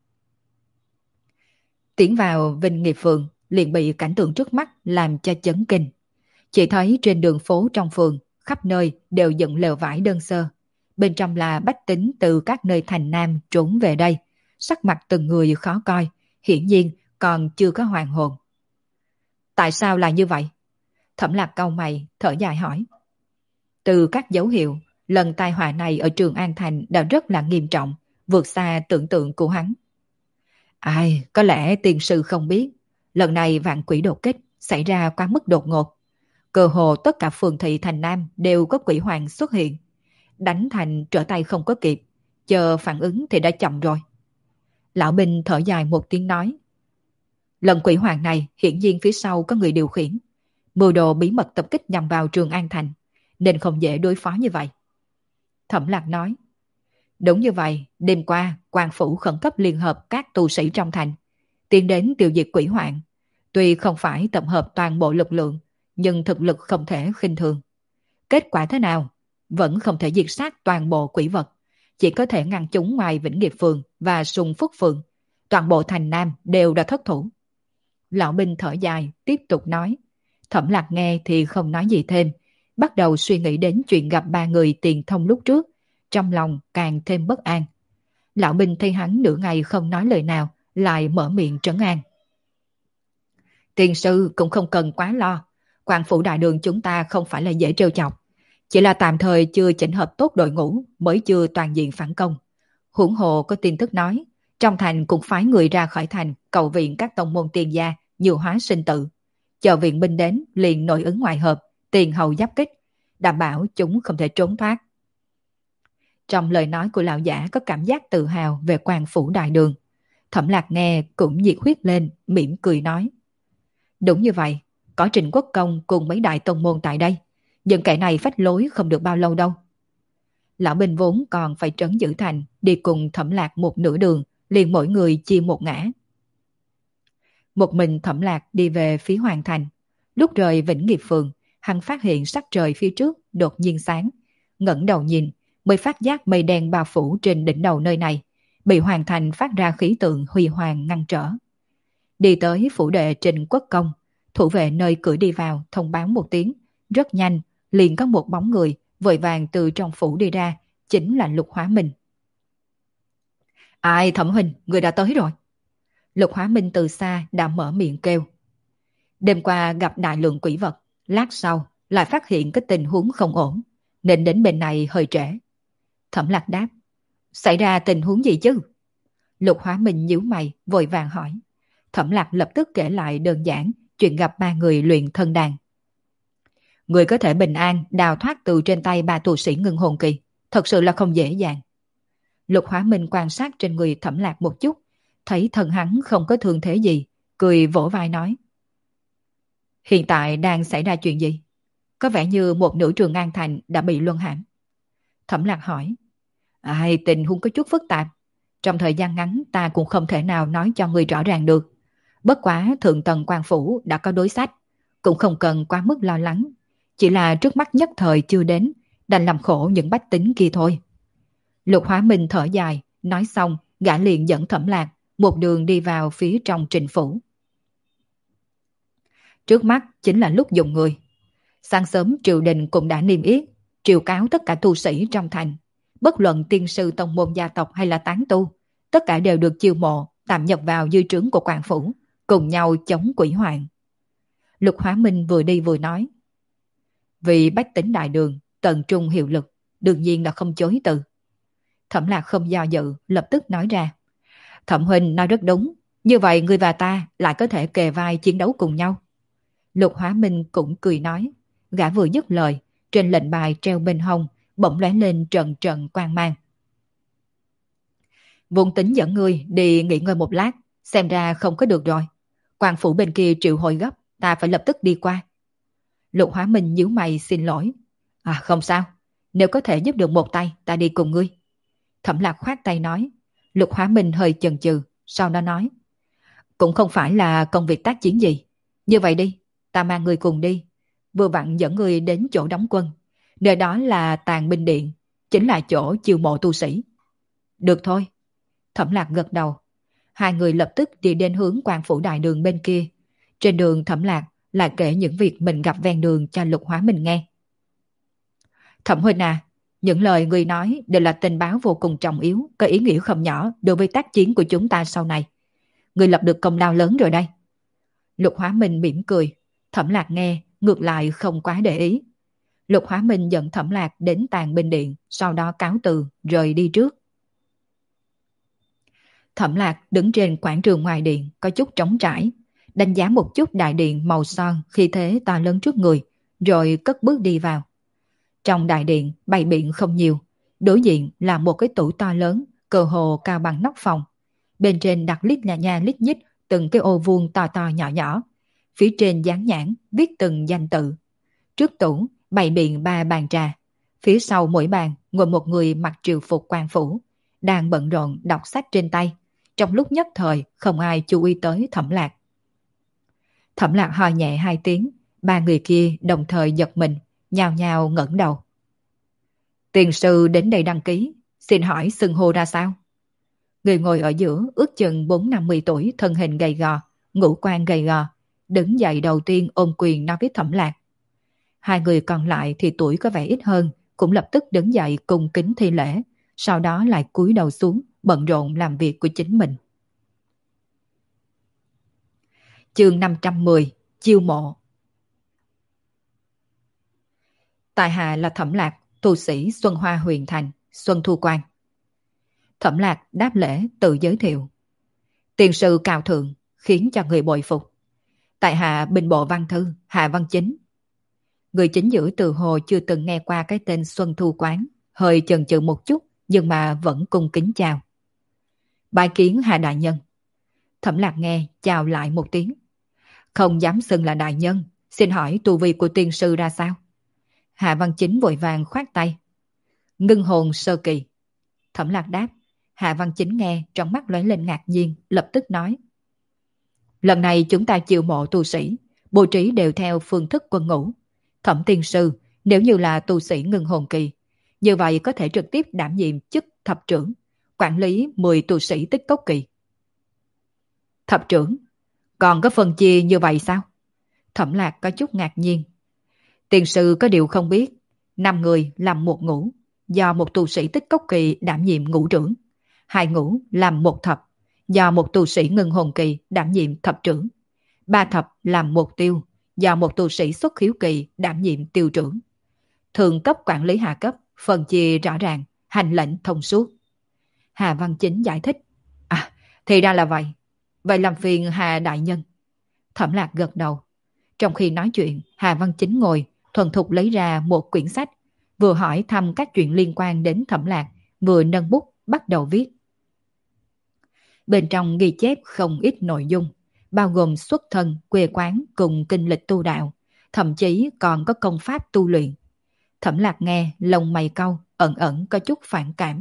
Tiến vào Vĩnh Nghiệp Phường liền bị cảnh tượng trước mắt làm cho chấn kinh. Chỉ thấy trên đường phố trong phường khắp nơi đều dựng lều vải đơn sơ, bên trong là bách tính từ các nơi thành nam trốn về đây, sắc mặt từng người khó coi, hiển nhiên còn chưa có hoàn hồn. Tại sao là như vậy? Thẩm Lạc cau mày, thở dài hỏi. Từ các dấu hiệu, lần tai họa này ở Trường An Thành đã rất là nghiêm trọng, vượt xa tưởng tượng của hắn. Ai, có lẽ tiền sư không biết, lần này vạn quỷ đột kích xảy ra quá mức đột ngột. Cơ hồ tất cả phường thị thành Nam đều có quỷ hoàng xuất hiện. Đánh thành trở tay không có kịp, chờ phản ứng thì đã chậm rồi. Lão binh thở dài một tiếng nói. Lần quỷ hoàng này hiển nhiên phía sau có người điều khiển, mưu đồ bí mật tập kích nhằm vào Trường An Thành, nên không dễ đối phó như vậy. Thẩm Lạc nói. Đúng như vậy, đêm qua quan phủ khẩn cấp liên hợp các tu sĩ trong thành, tiến đến tiêu diệt quỷ hoạn. Tuy không phải tập hợp toàn bộ lực lượng, nhưng thực lực không thể khinh thường. Kết quả thế nào? Vẫn không thể diệt sát toàn bộ quỷ vật, chỉ có thể ngăn chúng ngoài Vĩnh Nghiệp Phường và Sùng Phúc Phường. Toàn bộ thành Nam đều đã thất thủ. Lão binh thở dài, tiếp tục nói. Thẩm Lạc nghe thì không nói gì thêm, bắt đầu suy nghĩ đến chuyện gặp 3 người tiền thông lúc trước, trong lòng càng thêm bất an. Lão binh thấy hắn nửa ngày không nói lời nào, lại mở miệng trấn an. Tiền sư cũng không cần quá lo, quan phủ đại đường chúng ta không phải là dễ trêu chọc. Chỉ là tạm thời chưa chỉnh hợp tốt đội ngũ, mới chưa toàn diện phản công. Huống hồ có tin tức nói, trong thành cũng phái người ra khỏi thành cầu viện các tông môn tiên gia, nhiều hóa sinh tự. Chờ viện binh đến liền nội ứng ngoại hợp, tiền hậu giáp kích, đảm bảo chúng không thể trốn thoát. Trong lời nói của lão giả có cảm giác tự hào về quan phủ đại đường. Thẩm Lạc nghe cũng nhiệt huyết lên, mỉm cười nói. Đúng như vậy, có Trình Quốc Công cùng mấy đại tông môn tại đây. Những kẻ này phách lối không được bao lâu đâu. Lão binh vốn còn phải trấn giữ thành, đi cùng Thẩm Lạc một nửa đường, liền mỗi người chia một ngã. Một mình Thẩm Lạc đi về phía Hoàng Thành. Lúc rời Vĩnh Nghiệp Phường, hắn phát hiện sắc trời phía trước đột nhiên sáng. Ngẩng đầu nhìn, mới phát giác mây đen bao phủ trên đỉnh đầu nơi này, bị Hoàng Thành phát ra khí tượng huy hoàng ngăn trở. Đi tới phủ đệ Trình Quốc Công, thủ vệ nơi cửa đi vào thông báo một tiếng, rất nhanh, liền có một bóng người vội vàng từ trong phủ đi ra, chính là Lục Hóa Minh. Ai Thẩm huynh, người đã tới rồi. Lục Hóa Minh từ xa đã mở miệng kêu. Đêm qua gặp đại lượng quỷ vật, lát sau lại phát hiện cái tình huống không ổn, nên đến bên này hơi trễ. Thẩm Lạc đáp, xảy ra tình huống gì chứ? Lục Hóa Minh nhíu mày, vội vàng hỏi. Thẩm Lạc lập tức kể lại đơn giản chuyện gặp ba người luyện thân đàn. Người có thể bình an đào thoát từ trên tay ba tu sĩ ngưng hồn kỳ, thật sự là không dễ dàng. Lục Hóa Minh quan sát trên người Thẩm Lạc một chút, thấy thân hắn không có thương thế gì, cười vỗ vai nói. Hiện tại đang xảy ra chuyện gì? Có vẻ như một nửa Trường An Thành đã bị luân hãm. Thẩm Lạc hỏi. Tình huống có chút phức tạp. Trong thời gian ngắn ta cũng không thể nào nói cho người rõ ràng được. Bất quá thượng tầng quan phủ đã có đối sách, cũng không cần quá mức lo lắng. Chỉ là trước mắt nhất thời chưa đến, đành làm khổ những bách tính kia thôi. Lục Hóa Minh thở dài, nói xong, gã liền dẫn Thẩm Lạc một đường đi vào phía trong Trình phủ. Trước mắt chính là lúc dùng người. Sáng sớm triều đình cũng đã niêm yết, triều cáo tất cả tu sĩ trong thành. Bất luận tiên sư tông môn gia tộc hay là tán tu, tất cả đều được chiêu mộ, tạm nhập vào dư trướng của quan phủ, cùng nhau chống quỷ hoạn. Lục Hóa Minh vừa đi vừa nói. Vì bách tính đại đường, tận trung hiệu lực, đương nhiên là không chối từ. Thẩm Lạc không do dự, lập tức nói ra. Thẩm huynh nói rất đúng, như vậy người và ta lại có thể kề vai chiến đấu cùng nhau. Lục Hóa Minh cũng cười nói. Gã vừa dứt lời, trên lệnh bài treo bên hông, bỗng lóe lên trận trận quang mang. Vốn tính dẫn ngươi đi nghỉ ngơi một lát, xem ra không có được rồi. Quan phủ bên kia triệu hồi gấp, ta phải lập tức đi qua. Lục Hóa Minh nhíu mày xin lỗi. Không sao, nếu có thể giúp được một tay, ta đi cùng ngươi. Thẩm Lạc khoát tay nói. Lục Hóa Minh hơi chần chừ, sau đó nói. Cũng không phải là công việc tác chiến gì. Như vậy đi, ta mang ngươi cùng đi. Vừa vặn dẫn ngươi đến chỗ đóng quân. Nơi đó là Tàn Binh Điện, chính là chỗ chiêu mộ tu sĩ. Được thôi. Thẩm Lạc gật đầu. Hai người lập tức đi đến hướng quan phủ đại đường bên kia. Trên đường Thẩm Lạc lại kể những việc mình gặp ven đường cho Lục Hóa Minh nghe. Thẩm huynh à, những lời người nói đều là tình báo vô cùng trọng yếu, có ý nghĩa không nhỏ đối với tác chiến của chúng ta sau này. Người lập được công lao lớn rồi đây. Lục Hóa Minh mỉm cười. Thẩm Lạc nghe, ngược lại không quá để ý. Lục Hóa Minh dẫn Thẩm Lạc đến Tàn Binh Điện, sau đó cáo từ, rời đi trước. Thẩm Lạc đứng trên quảng trường ngoài điện, có chút trống trải, đánh giá một chút đại điện màu son khi thế to lớn trước người, rồi cất bước đi vào. Trong đại điện, bày biện không nhiều, đối diện là một cái tủ to lớn, cơ hồ cao bằng nóc phòng. Bên trên đặt lít nha lít nhít từng cái ô vuông to to nhỏ nhỏ. Phía trên dán nhãn viết từng danh tự. Trước tủ bày biện 3 bàn trà. Phía sau mỗi bàn ngồi một người mặc triều phục quan phủ, đang bận rộn đọc sách trên tay. Trong lúc nhất thời không ai chú ý tới Thẩm Lạc. Thẩm Lạc ho nhẹ 2 tiếng, ba người kia đồng thời giật mình, nhao nhao ngẩng đầu. Tiền sư đến đây đăng ký, xin hỏi xưng hô ra sao? Người ngồi ở giữa ước chừng 4-50 tuổi, thân hình gầy gò, ngũ quan gầy gò, đứng dậy đầu tiên ôm quyền nói với Thẩm Lạc. Hai người còn lại thì tuổi có vẻ ít hơn, cũng lập tức đứng dậy cung kính thi lễ, sau đó lại cúi đầu xuống, bận rộn làm việc của chính mình. Chương 510, chiêu mộ. Tại hạ là Thẩm Lạc, tu sĩ Xuân Hoa Huyền Thành, Xuân Thu Quan. Thẩm Lạc đáp lễ tự giới thiệu. Tiền sư cao thượng khiến cho người bội phục. Tại hạ binh bộ văn thư Hạ Văn Chính. Người chính giữa từ hồ chưa từng nghe qua cái tên Xuân Thu Quán, hơi chần chừ một chút nhưng mà vẫn cung kính chào. Bái kiến Hạ đại nhân. Thẩm Lạc nghe chào lại một tiếng. Không dám xưng là đại nhân, xin hỏi tu vi của tiên sư ra sao? Hạ Văn Chính vội vàng khoát tay. Ngưng hồn sơ kỳ. Thẩm Lạc đáp. Hạ Văn Chính nghe trong mắt lóe lên ngạc nhiên, lập tức nói. Lần này chúng ta chiêu mộ tu sĩ, bố trí đều theo phương thức quân ngũ. Thẩm tiên sư, nếu như là tu sĩ ngưng hồn kỳ, như vậy có thể trực tiếp đảm nhiệm chức thập trưởng, quản lý 10 tu sĩ tích cốc kỳ. Thập trưởng, còn có phân chia như vậy sao? Thẩm Lạc có chút ngạc nhiên. Tiên sư có điều không biết, 5 người làm một ngũ, do một tu sĩ tích cốc kỳ đảm nhiệm ngũ trưởng, 2 ngũ làm một thập, do một tu sĩ ngưng hồn kỳ đảm nhiệm thập trưởng, 3 thập làm một tiêu, do một tu sĩ xuất khiếu kỳ đảm nhiệm tiêu trưởng. Thượng cấp quản lý hạ cấp, phân chia rõ ràng, hành lệnh thông suốt. Hà Văn Chính giải thích. À, thì ra là vậy. Vậy làm phiền Hà đại nhân. Thẩm Lạc gật đầu. Trong khi nói chuyện, Hà Văn Chính ngồi, thuần thục lấy ra một quyển sách, vừa hỏi thăm các chuyện liên quan đến Thẩm Lạc, vừa nâng bút bắt đầu viết. Bên trong ghi chép không ít nội dung, bao gồm xuất thân, quê quán cùng kinh lịch tu đạo, thậm chí còn có công pháp tu luyện. Thẩm Lạc nghe, lông mày cau, ẩn ẩn có chút phản cảm.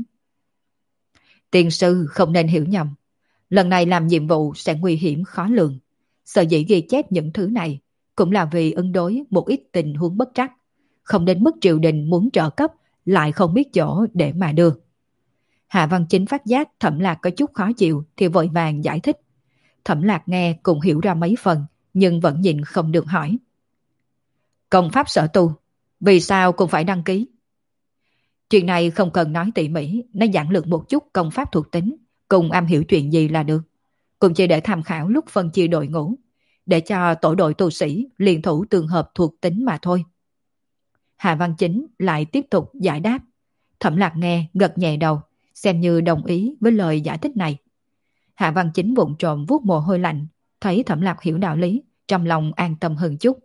Tiên sư không nên hiểu nhầm. Lần này làm nhiệm vụ sẽ nguy hiểm khó lường. Sở dĩ ghi chép những thứ này cũng là vì ứng đối một ít tình huống bất trắc. Không đến mức triều đình muốn trợ cấp lại không biết chỗ để mà đưa. Hạ Văn Chính phát giác Thẩm Lạc có chút khó chịu thì vội vàng giải thích. Thẩm Lạc nghe cũng hiểu ra mấy phần nhưng vẫn nhịn không được hỏi. Công pháp sở tu, vì sao cũng phải đăng ký? Chuyện này không cần nói tỉ mỉ, nó giản lược một chút công pháp thuộc tính, cùng am hiểu chuyện gì là được. Cũng chỉ để tham khảo lúc phân chia đội ngũ, để cho tổ đội tu sĩ liên thủ tương hợp thuộc tính mà thôi. Hạ Văn Chính lại tiếp tục giải đáp. Thẩm Lạc nghe gật nhẹ đầu, xem như đồng ý với lời giải thích này. Hạ Văn Chính vụng trộm vuốt mồ hôi lạnh, thấy Thẩm Lạc hiểu đạo lý, trong lòng an tâm hơn chút.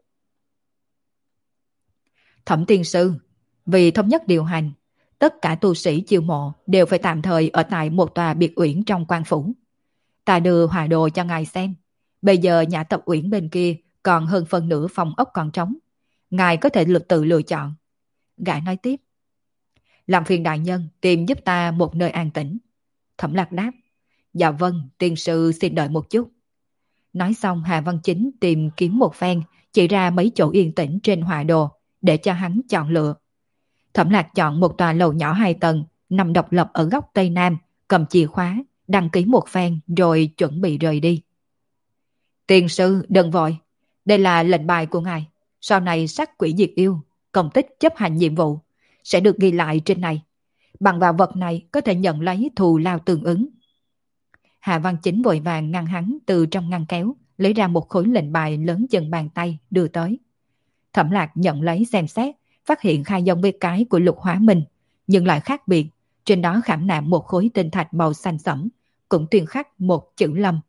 Thẩm tiên sư, vì thống nhất điều hành, tất cả tu sĩ chiêu mộ đều phải tạm thời ở tại một tòa biệt uyển trong quan phủ. Ta đưa họa đồ cho ngài xem. Bây giờ nhà tập uyển bên kia còn hơn phần nửa phòng ốc còn trống. Ngài có thể tự lựa chọn. Gã nói tiếp. Làm phiền đại nhân tìm giúp ta một nơi an tĩnh. Thẩm Lạc đáp. Dạ vâng, tiên sư xin đợi một chút. Nói xong Hà Văn Chính tìm kiếm một phen, chỉ ra mấy chỗ yên tĩnh trên họa đồ để cho hắn chọn lựa. Thẩm Lạc chọn một tòa lầu nhỏ 2 tầng, nằm độc lập ở góc Tây Nam, cầm chìa khóa, đăng ký một phen rồi chuẩn bị rời đi. Tiên sư đừng vội, đây là lệnh bài của ngài. Sau này sát quỷ diệt yêu, công tích chấp hành nhiệm vụ sẽ được ghi lại trên này. Bằng vào vật này có thể nhận lấy thù lao tương ứng. Hạ Văn Chính vội vàng ngăn hắn từ trong ngăn kéo, lấy ra một khối lệnh bài lớn chừng bàn tay đưa tới. Thẩm Lạc nhận lấy xem xét, phát hiện khai giống với cái của Lục Hóa Minh, nhưng lại khác biệt. Trên đó khảm nạm một khối tinh thạch màu xanh sẫm, cũng tuyên khắc một chữ Lâm.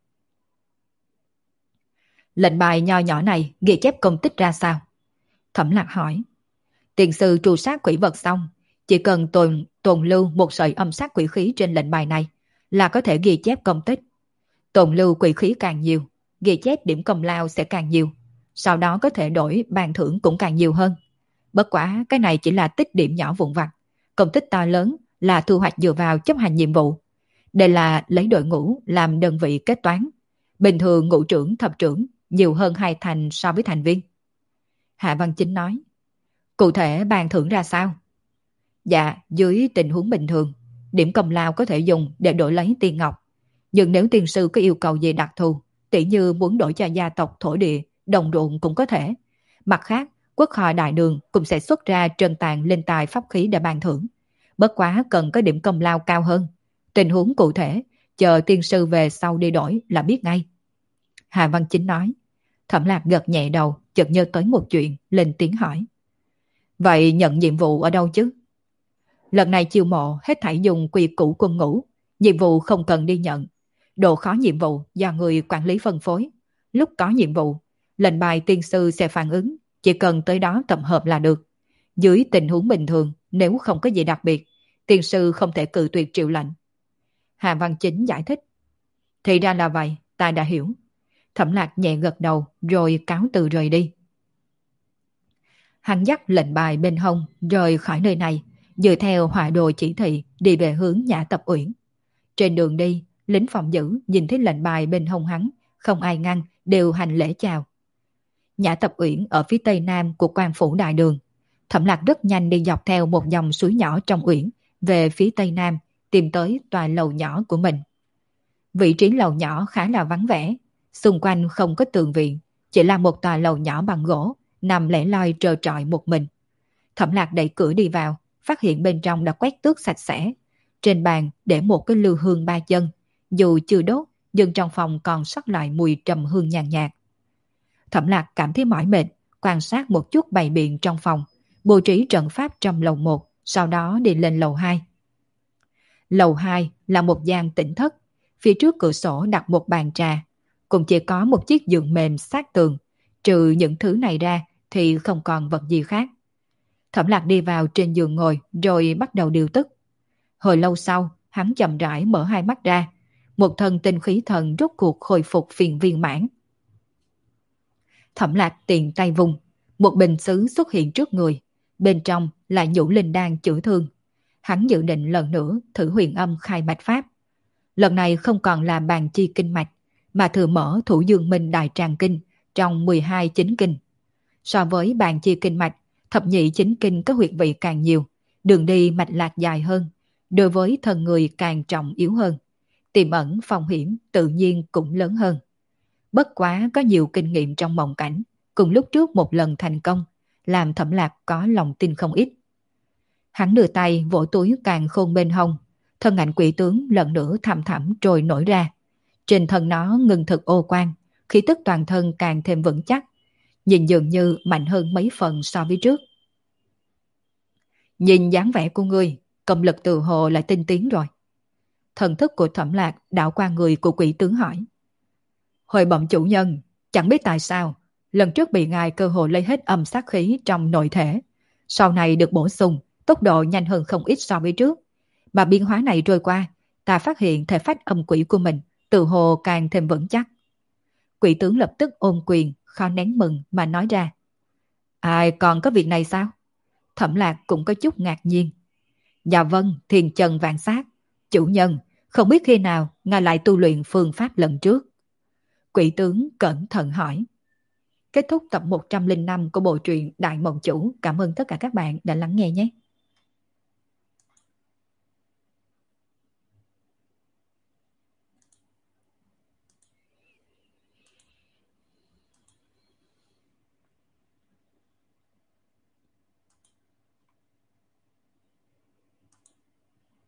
Lệnh bài nho nhỏ này ghi chép công tích ra sao? Thẩm Lạc hỏi. Tiền sư tru sát quỷ vật xong, chỉ cần tồn lưu một sợi âm sát quỷ khí trên lệnh bài này là có thể ghi chép công tích. Tồn lưu quỷ khí càng nhiều, ghi chép điểm công lao sẽ càng nhiều. Sau đó có thể đổi ban thưởng cũng càng nhiều hơn. Bất quá cái này chỉ là tích điểm nhỏ vụn vặt. Công tích to lớn là thu hoạch dựa vào chấp hành nhiệm vụ. Đây là lấy đội ngũ làm đơn vị kết toán. Bình thường ngũ trưởng, thập trưởng nhiều hơn 2 thành so với thành viên. Hạ Văn Chính nói. Cụ thể ban thưởng ra sao? Dạ, dưới tình huống bình thường, điểm công lao có thể dùng để đổi lấy tiền ngọc. Nhưng nếu tiên sư có yêu cầu gì đặc thù, tỉ như muốn đổi cho gia tộc thổ địa, đồng ruộng cũng có thể. Mặt khác, quốc kho đại đường cũng sẽ xuất ra trân tàn linh tài pháp khí để ban thưởng. Bất quá cần có điểm công lao cao hơn. Tình huống cụ thể, chờ tiên sư về sau đi đổi là biết ngay. Hà Văn Chính nói. Thẩm Lạc gật nhẹ đầu, chợt nhớ tới một chuyện, lên tiếng hỏi. Vậy nhận nhiệm vụ ở đâu chứ? Lần này chiêu mộ hết thảy dùng quy củ quân ngũ, nhiệm vụ không cần đi nhận. Độ khó nhiệm vụ do người quản lý phân phối. Lúc có nhiệm vụ, lệnh bài tiên sư sẽ phản ứng, chỉ cần tới đó tập hợp là được. Dưới tình huống bình thường, nếu không có gì đặc biệt, tiên sư không thể cự tuyệt triệu lệnh. Hà Văn Chính giải thích. Thì ra là vậy, ta đã hiểu. Thẩm Lạc nhẹ gật đầu rồi cáo từ rời đi. Hắn dắt lệnh bài bên hông rời khỏi nơi này, dựa theo họa đồ chỉ thị đi về hướng Nhã Tập Uyển. Trên đường đi, lính phòng giữ nhìn thấy lệnh bài bên hông hắn, không ai ngăn, đều hành lễ chào. Nhã Tập Uyển ở phía tây nam của quan phủ đại đường. Thẩm Lạc rất nhanh đi dọc theo một dòng suối nhỏ trong uyển, về phía tây nam, tìm tới tòa lầu nhỏ của mình. Vị trí lầu nhỏ khá là vắng vẻ, xung quanh không có tường viện, chỉ là một tòa lầu nhỏ bằng gỗ, nằm lẻ loi trơ trọi một mình. Thẩm Lạc đẩy cửa đi vào, phát hiện bên trong đã quét tước sạch sẽ. Trên bàn để một cái lư hương ba chân, dù chưa đốt, nhưng trong phòng còn sót lại mùi trầm hương nhàn nhạt. Thẩm Lạc cảm thấy mỏi mệt, quan sát một chút bày biện trong phòng, bố trí trận pháp trong lầu 1, sau đó đi lên lầu 2. Lầu 2 là một gian tĩnh thất, phía trước cửa sổ đặt một bàn trà, cũng chỉ có một chiếc giường mềm sát tường, trừ những thứ này ra thì không còn vật gì khác. Thẩm Lạc đi vào trên giường ngồi rồi bắt đầu điều tức. Hồi lâu sau, hắn chậm rãi mở hai mắt ra, một thân tinh khí thần rốt cuộc khôi phục phiền viên mãn. Thẩm Lạc tiền tay vùng, một bình sứ xuất hiện trước người, bên trong là nhũ linh đan chữa thương. Hắn dự định lần nữa thử huyền âm khai mạch pháp. Lần này không còn là bàn chi kinh mạch, mà thừa mở thủ dương minh đại tràng kinh trong 12 chính kinh. So với bàn chi kinh mạch, thập nhị chính kinh có huyệt vị càng nhiều, đường đi mạch lạc dài hơn, đối với thân người càng trọng yếu hơn, tiềm ẩn phong hiểm tự nhiên cũng lớn hơn. Bất quá có nhiều kinh nghiệm trong mộng cảnh, cùng lúc trước một lần thành công, làm Thẩm Lạc có lòng tin không ít. Hắn đưa tay vỗ túi càng khôn bên hông, thân ảnh quỷ tướng lần nữa thầm thẳm trồi nổi ra. Trên thân nó ngưng thực ô quang, khí tức toàn thân càng thêm vững chắc, nhìn dường như mạnh hơn mấy phần so với trước. Nhìn dáng vẻ của ngươi, công lực từ hồ lại tinh tiến rồi. Thần thức của Thẩm Lạc đảo qua người của quỷ tướng hỏi. Hồi bẩm chủ nhân, chẳng biết tại sao, lần trước bị ngài cơ hồ lấy hết âm sát khí trong nội thể. Sau này được bổ sung, tốc độ nhanh hơn không ít so với trước. Mà biến hóa này trôi qua, ta phát hiện thể phách âm quỷ của mình tự hồ càng thêm vững chắc. Quỷ tướng lập tức ôm quyền, khó nén mừng mà nói ra. Ai còn có việc này sao? Thẩm Lạc cũng có chút ngạc nhiên. Dạ vâng, thiền trần vạn sát. Chủ nhân, không biết khi nào ngài lại tu luyện phương pháp lần trước. Quỷ tướng cẩn thận hỏi. Kết thúc tập 105 của bộ truyện Đại Mộng Chủ. Cảm ơn tất cả các bạn đã lắng nghe nhé.